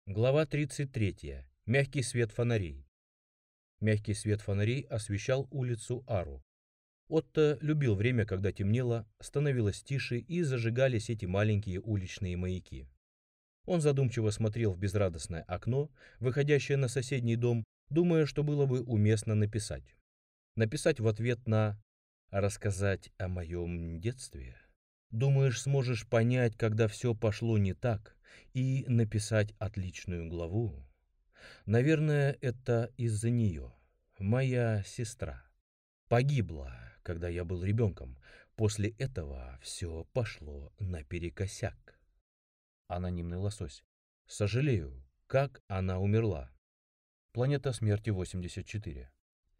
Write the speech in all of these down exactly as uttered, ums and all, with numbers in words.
Глава тридцать третья. Мягкий свет фонарей. Мягкий свет фонарей освещал улицу Ару. Отто любил время, когда темнело, становилось тише и зажигались эти маленькие уличные маяки. Он задумчиво смотрел в безрадостное окно, выходящее на соседний дом, думая, что было бы уместно написать. Написать в ответ на «Рассказать о моем детстве». Думаешь, сможешь понять, когда все пошло не так, и написать отличную главу? Наверное, это из-за нее. Моя сестра погибла, когда я был ребенком. После этого все пошло наперекосяк. Анонимный лосось. Сожалею, как она умерла. Планета смерти восемьдесят четыре.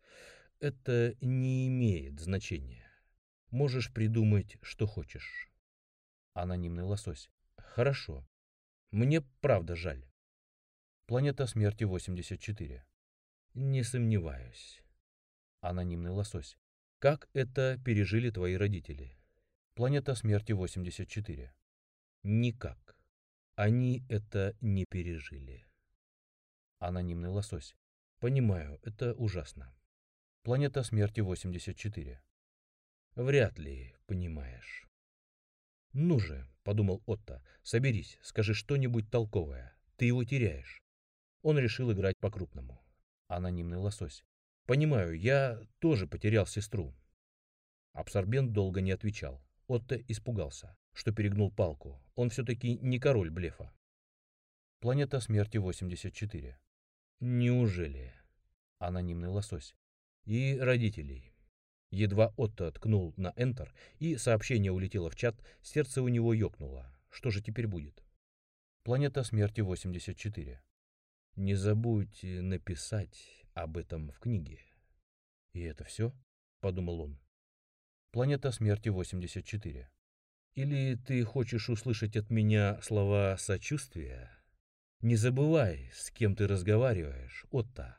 Это не имеет значения. Можешь придумать, что хочешь. Анонимный лосось. Хорошо. Мне правда жаль. Планета смерти восемьдесят четыре. Не сомневаюсь. Анонимный лосось. Как это пережили твои родители? Планета смерти восемьдесят четыре. Никак. Они это не пережили. Анонимный лосось. Понимаю, это ужасно. Планета смерти восемьдесят четыре. Вряд ли понимаешь. Ну же, подумал Отто, соберись, скажи что-нибудь толковое. Ты его теряешь. Он решил играть по-крупному. Анонимный лосось. Понимаю, я тоже потерял сестру. Абсорбент долго не отвечал. Отто испугался, что перегнул палку. Он все-таки не король блефа. Планета смерти восемьдесят четыре. Неужели? Анонимный лосось. И родителей. Едва Отто ткнул на Enter, и сообщение улетело в чат, сердце у него ёкнуло. Что же теперь будет? Планета смерти восемьдесят четыре. Не забудь написать об этом в книге. И это все? Подумал он. Планета смерти восемьдесят четыре. Или ты хочешь услышать от меня слова сочувствия? Не забывай, с кем ты разговариваешь, Отто.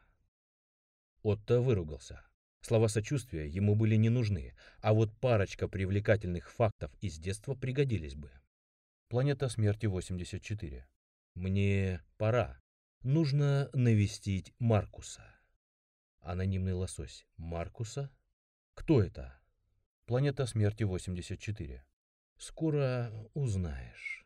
Отто выругался. Слова сочувствия ему были не нужны, а вот парочка привлекательных фактов из детства пригодились бы. Планета смерти восемьдесят четыре. Мне пора. Нужно навестить Маркуса. Анонимный лосось. Маркуса? Кто это? Планета смерти восемьдесят четыре. Скоро узнаешь.